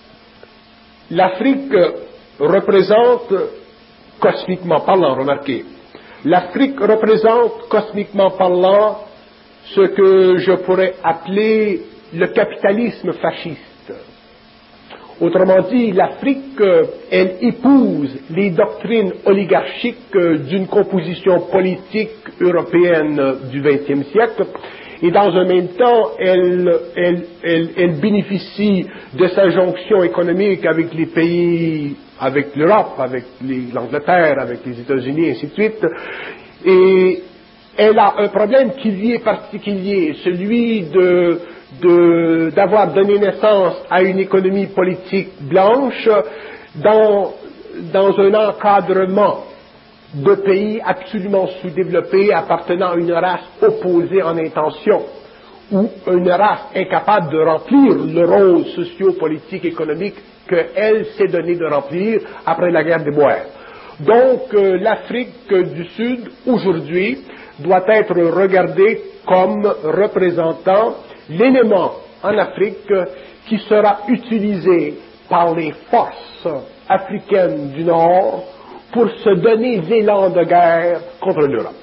l'Afrique représente, cosmiquement parlant, remarquez, l'Afrique représente, cosmiquement parlant, ce que je pourrais appeler le capitalisme fasciste. Autrement dit, l'Afrique, elle épouse les doctrines oligarchiques d'une composition politique européenne du vingtième siècle, et dans un même temps, elle, elle, elle, elle bénéficie de sa jonction économique avec les pays, avec l'Europe, avec les, l'Angleterre, avec les États-Unis, et ainsi de suite, et elle a un problème qui lui est particulier, celui de De, d'avoir donné naissance à une économie politique blanche dans, dans un encadrement de pays absolument sous-développés appartenant à une race opposée en intention, ou une race incapable de remplir le rôle socio-politique économique qu'elle s'est donné de remplir après la guerre des Boers. Donc euh, l'Afrique du Sud, aujourd'hui, doit être regardée comme représentant l'élément en Afrique qui sera utilisé par les forces africaines du Nord pour se donner l'élan de guerre contre l'Europe.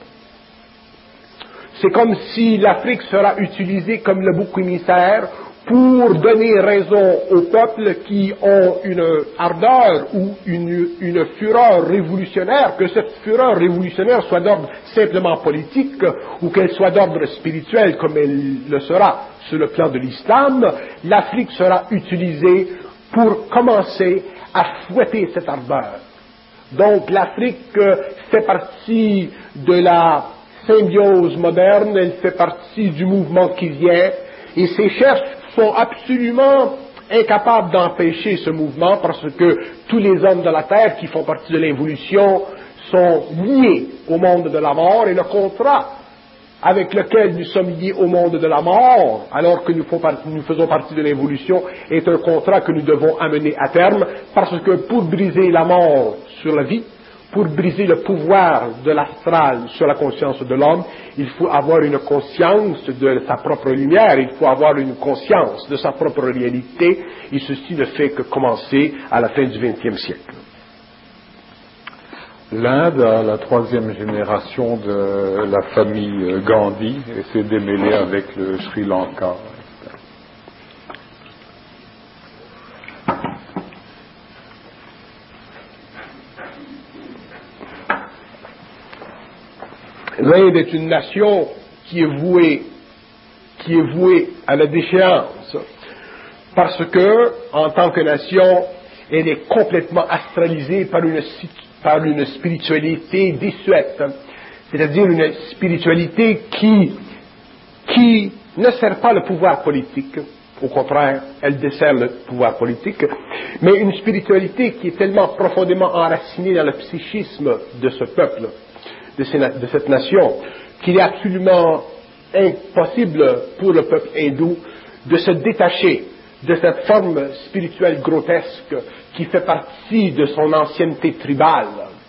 C'est comme si l'Afrique sera utilisée comme le bouc émissaire pour donner raison aux peuples qui ont une ardeur ou une, une fureur révolutionnaire, que cette fureur révolutionnaire soit d'ordre simplement politique ou qu'elle soit d'ordre spirituel comme elle le sera sur le plan de l'islam, l'Afrique sera utilisée pour commencer à fouetter cette ardeur. Donc l'Afrique fait partie de la symbiose moderne, elle fait partie du mouvement qui vient, et ces chefs sont absolument incapables d'empêcher ce mouvement parce que tous les hommes de la Terre qui font partie de l'évolution sont liés au monde de la mort, et le contrat avec lequel nous sommes liés au monde de la mort, alors que nous, nous faisons partie de l'évolution, est un contrat que nous devons amener à terme, parce que pour briser la mort sur la vie, pour briser le pouvoir de l'astral sur la conscience de l'homme, il faut avoir une conscience de sa propre lumière, il faut avoir une conscience de sa propre réalité, et ceci ne fait que commencer à la fin du vingtième siècle. L'Inde a la troisième génération de la famille Gandhi et s'est démêlée avec le Sri Lanka. L'Inde est une nation qui est vouée, qui est vouée à la déchéance, parce que, en tant que nation, elle est complètement astralisée par une, par une spiritualité désuète, c'est-à-dire une spiritualité qui, qui ne sert pas le pouvoir politique, au contraire, elle dessert le pouvoir politique, mais une spiritualité qui est tellement profondément enracinée dans le psychisme de ce peuple, de, ces, de cette nation, qu'il est absolument impossible pour le peuple hindou de se détacher de cette forme spirituelle grotesque qui fait partie de son ancienneté tribale.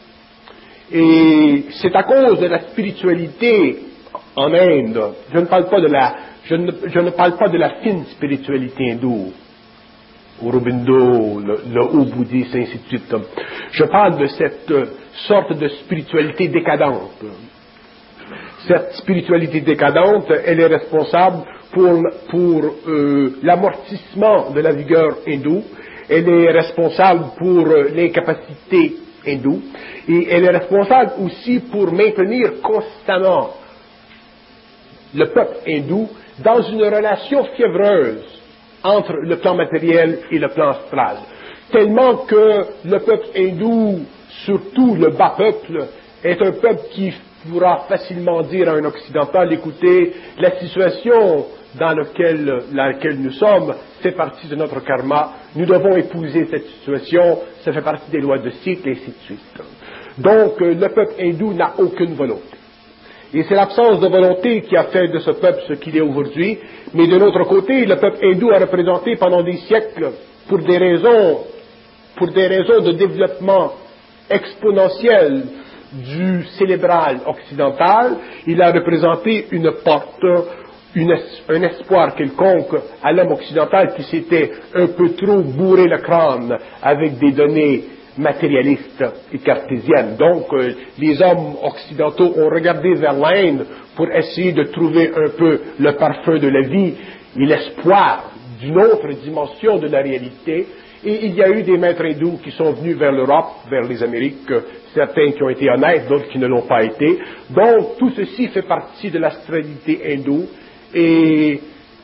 Et c'est à cause de la spiritualité en Inde, je ne parle pas de la, je ne, je ne parle pas de la fine spiritualité hindoue, Aurobindo, le, le haut bouddhiste, ainsi de suite. Je parle de cette sorte de spiritualité décadente. Cette spiritualité décadente, elle est responsable pour, pour euh, l'amortissement de la vigueur hindoue, elle est responsable pour euh, l'incapacité hindoue, et elle est responsable aussi pour maintenir constamment le peuple hindou dans une relation fiévreuse entre le plan matériel et le plan astral. Tellement que le peuple hindou, surtout le bas peuple, est un peuple qui pourra facilement dire à un occidental, écoutez, la situation dans laquelle, laquelle nous sommes fait partie de notre karma, nous devons épouser cette situation, ça fait partie des lois de cycle, et ainsi de suite. Donc, le peuple hindou n'a aucune volonté. Et c'est l'absence de volonté qui a fait de ce peuple ce qu'il est aujourd'hui, mais de l'autre côté, le peuple hindou a représenté pendant des siècles, pour des raisons, pour des raisons de développement exponentiel du cérébral occidental, il a représenté une porte une, un espoir quelconque à l'homme occidental qui s'était un peu trop bourré le crâne avec des données matérialistes et cartésiennes. Donc, euh, les hommes occidentaux ont regardé vers l'Inde pour essayer de trouver un peu le parfum de la vie et l'espoir d'une autre dimension de la réalité. Et il y a eu des maîtres hindous qui sont venus vers l'Europe, vers les Amériques, certains qui ont été honnêtes, d'autres qui ne l'ont pas été. Donc, tout ceci fait partie de l'astralité hindoue. Et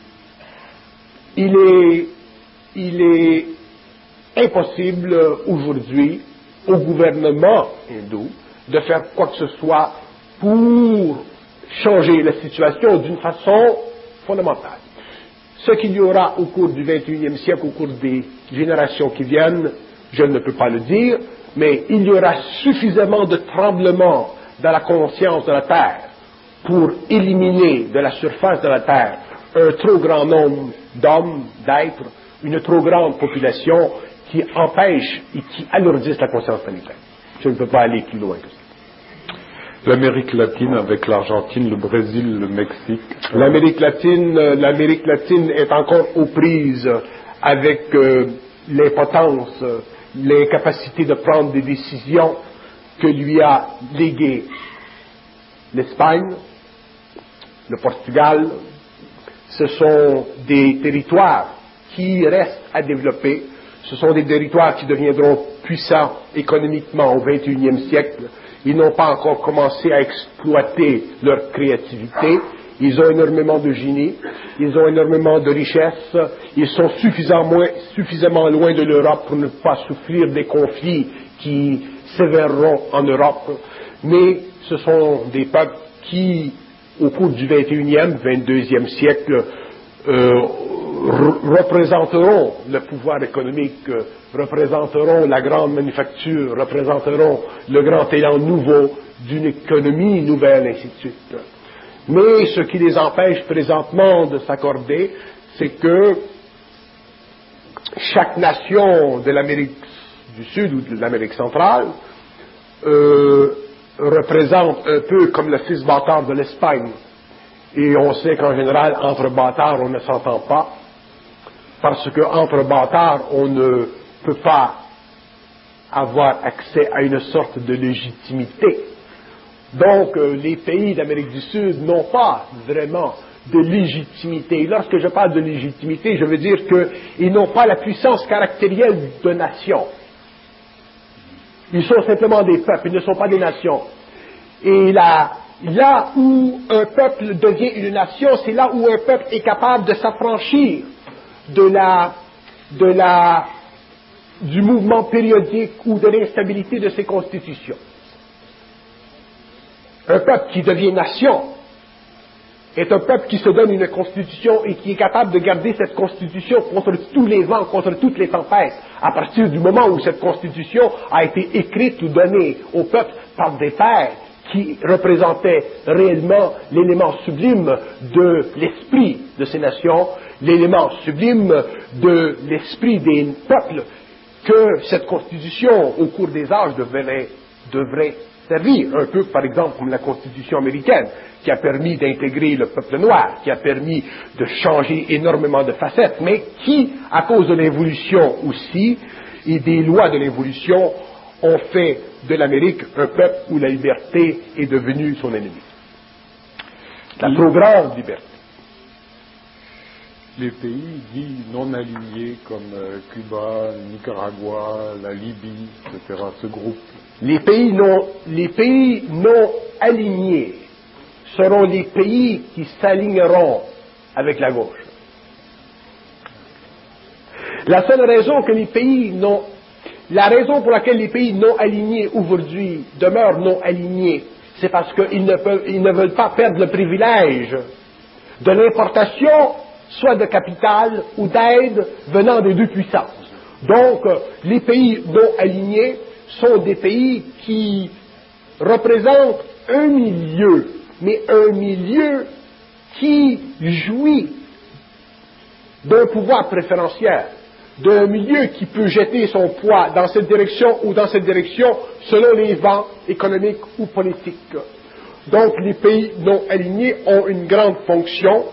il est, il est impossible aujourd'hui au gouvernement hindou de faire quoi que ce soit pour changer la situation d'une façon fondamentale. Ce qu'il y aura au cours du vingt et unième siècle, au cours des générations qui viennent, je ne peux pas le dire, mais il y aura suffisamment de tremblements dans la conscience de la Terre pour éliminer de la surface de la Terre un trop grand nombre d'hommes, d'êtres, une trop grande population qui empêche et qui alourdissent la conscience planétaire. Je ne peux pas aller plus loin que ça. L'Amérique latine avec l'Argentine, le Brésil, le Mexique. L'Amérique latine, l'Amérique latine est encore aux prises avec euh, l'impotence, l'incapacité de prendre des décisions que lui a léguées l'Espagne, le Portugal. Ce sont des territoires qui restent à développer. Ce sont des territoires qui deviendront puissants économiquement au vingt et unième siècle. Ils n'ont pas encore commencé à exploiter leur créativité. Ils ont énormément de génie. Ils ont énormément de richesses. Ils sont suffisamment, suffisamment loin de l'Europe pour ne pas souffrir des conflits qui sévèreront en Europe. Mais ce sont des peuples qui, au cours du vingt et unième, vingt-deuxième siècle, euh, représenteront le pouvoir économique, représenteront la grande manufacture, représenteront le grand élan nouveau d'une économie nouvelle, ainsi de suite. Mais ce qui les empêche présentement de s'accorder, c'est que chaque nation de l'Amérique du Sud ou de l'Amérique centrale euh, représente un peu comme le fils bâtard de l'Espagne. Et on sait qu'en général, entre bâtards, on ne s'entend pas, parce qu'entre bâtards, on ne peut pas avoir accès à une sorte de légitimité. Donc, euh, les pays d'Amérique du Sud n'ont pas vraiment de légitimité. Et lorsque je parle de légitimité, je veux dire qu'ils n'ont pas la puissance caractérielle de nation. Ils sont simplement des peuples, ils ne sont pas des nations. Et là, là où un peuple devient une nation, c'est là où un peuple est capable de s'affranchir de la, de la, du mouvement périodique ou de l'instabilité de ses constitutions. Un peuple qui devient nation est un peuple qui se donne une constitution et qui est capable de garder cette constitution contre tous les vents, contre toutes les tempêtes, à partir du moment où cette constitution a été écrite ou donnée au peuple par des pères qui représentaient réellement l'élément sublime de l'esprit de ces nations, l'élément sublime de l'esprit des peuples que cette constitution, au cours des âges, devrait, devrait servir, un peu par exemple comme la constitution américaine, qui a permis d'intégrer le peuple noir, qui a permis de changer énormément de facettes, mais qui, à cause de l'évolution aussi, et des lois de l'évolution, ont fait de l'Amérique un peuple où la liberté est devenue son ennemi. La trop grande liberté. Les pays dits non alignés comme euh, Cuba, Nicaragua, la Libye, et cetera, ce groupe. Les pays non, les pays non alignés seront les pays qui s'aligneront avec la gauche. La seule raison que les pays non, la raison pour laquelle les pays non alignés aujourd'hui demeurent non alignés, c'est parce qu'ils ne peuvent, ils ne veulent pas perdre le privilège de l'importation soit de capital ou d'aide venant des deux puissances. Donc, les pays non alignés sont des pays qui représentent un milieu, mais un milieu qui jouit d'un pouvoir préférentiel, d'un milieu qui peut jeter son poids dans cette direction ou dans cette direction selon les vents économiques ou politiques. Donc, les pays non alignés ont une grande fonction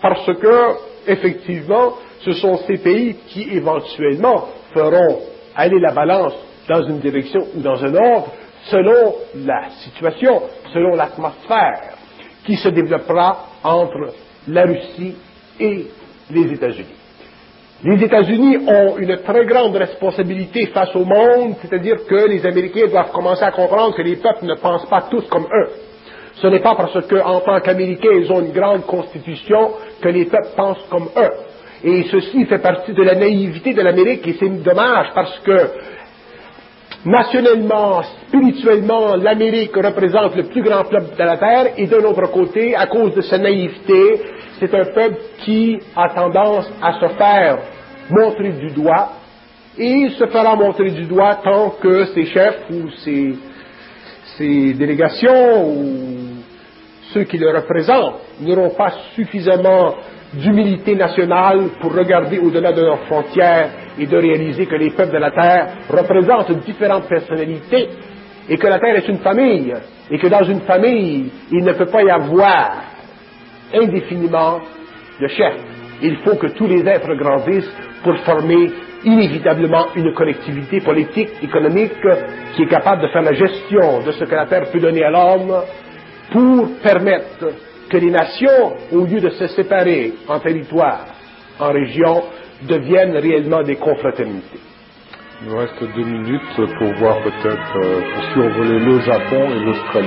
parce que, effectivement, ce sont ces pays qui, éventuellement, feront aller la balance dans une direction ou dans une autre, selon la situation, selon l'atmosphère qui se développera entre la Russie et les États-Unis. Les États-Unis ont une très grande responsabilité face au monde, c'est-à-dire que les Américains doivent commencer à comprendre que les peuples ne pensent pas tous comme eux. Ce n'est pas parce qu'en tant qu'Américains, ils ont une grande constitution que les peuples pensent comme eux. Et ceci fait partie de la naïveté de l'Amérique, et c'est dommage parce que nationalement, spirituellement, l'Amérique représente le plus grand peuple de la Terre, et d'un autre côté, à cause de sa naïveté, c'est un peuple qui a tendance à se faire montrer du doigt, et il se fera montrer du doigt tant que ses chefs ou ses, ses délégations ou ceux qui le représentent n'auront pas suffisamment d'humilité nationale pour regarder au-delà de leurs frontières et de réaliser que les peuples de la Terre représentent différentes personnalités et que la Terre est une famille et que dans une famille, il ne peut pas y avoir indéfiniment de chefs. Il faut que tous les êtres grandissent pour former inévitablement une collectivité politique, économique qui est capable de faire la gestion de ce que la Terre peut donner à l'homme pour permettre que les nations, au lieu de se séparer en territoires, en régions, deviennent réellement des confraternités. Il nous reste deux minutes pour voir peut-être, euh, pour survoler le Japon et l'Australie.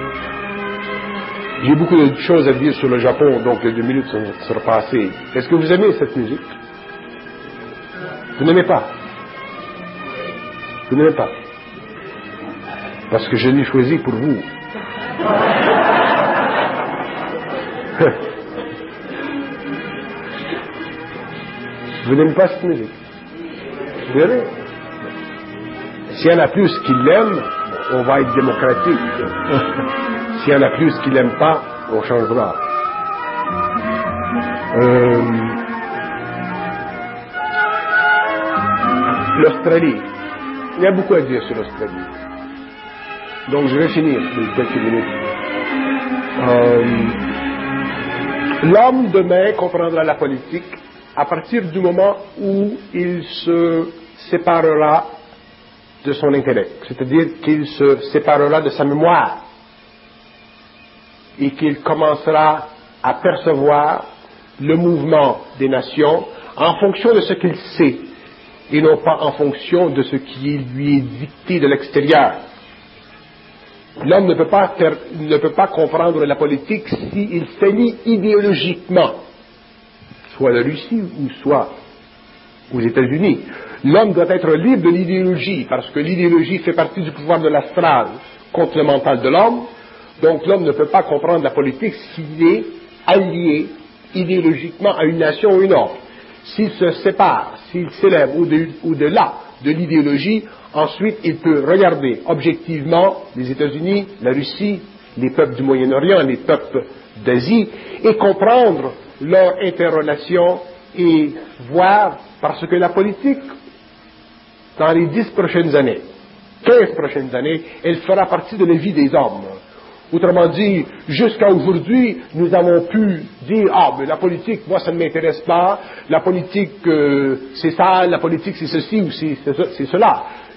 J'ai beaucoup de choses à dire sur le Japon, donc les deux minutes seront passées. Est-ce que vous aimez cette musique? Vous n'aimez pas? Vous n'aimez pas? Parce que je l'ai choisi pour vous. Vous n'aimez pas cette musique? Vous verrez. S'il y en a plus qui l'aiment, on va être démocratique. S'il y en a plus qui l'aiment pas, on changera. Euh, L'Australie. Il y a beaucoup à dire sur l'Australie. Donc je vais finir les quelques minutes. Euh, L'homme demain comprendra la politique à partir du moment où il se séparera de son intellect, c'est-à-dire qu'il se séparera de sa mémoire et qu'il commencera à percevoir le mouvement des nations en fonction de ce qu'il sait et non pas en fonction de ce qui lui est dicté de l'extérieur. L'homme ne peut pas faire, ne peut pas comprendre la politique s'il s'allie idéologiquement, soit à la Russie ou soit aux États-Unis. L'homme doit être libre de l'idéologie, parce que l'idéologie fait partie du pouvoir de l'astral contre le mental de l'homme. Donc l'homme ne peut pas comprendre la politique s'il est allié idéologiquement à une nation ou une autre. S'il se sépare, s'il s'élève au-delà de l'idéologie, ensuite il peut regarder objectivement les États-Unis, la Russie, les peuples du Moyen-Orient, les peuples d'Asie, et comprendre leur interrelation et voir, parce que la politique, dans les dix prochaines années, quinze prochaines années, elle fera partie de la vie des hommes. Autrement dit, jusqu'à aujourd'hui, nous avons pu dire, ah, mais la politique, moi, ça ne m'intéresse pas, la politique, euh, c'est ça, la politique, c'est ceci ou c'est, c'est, c'est cela.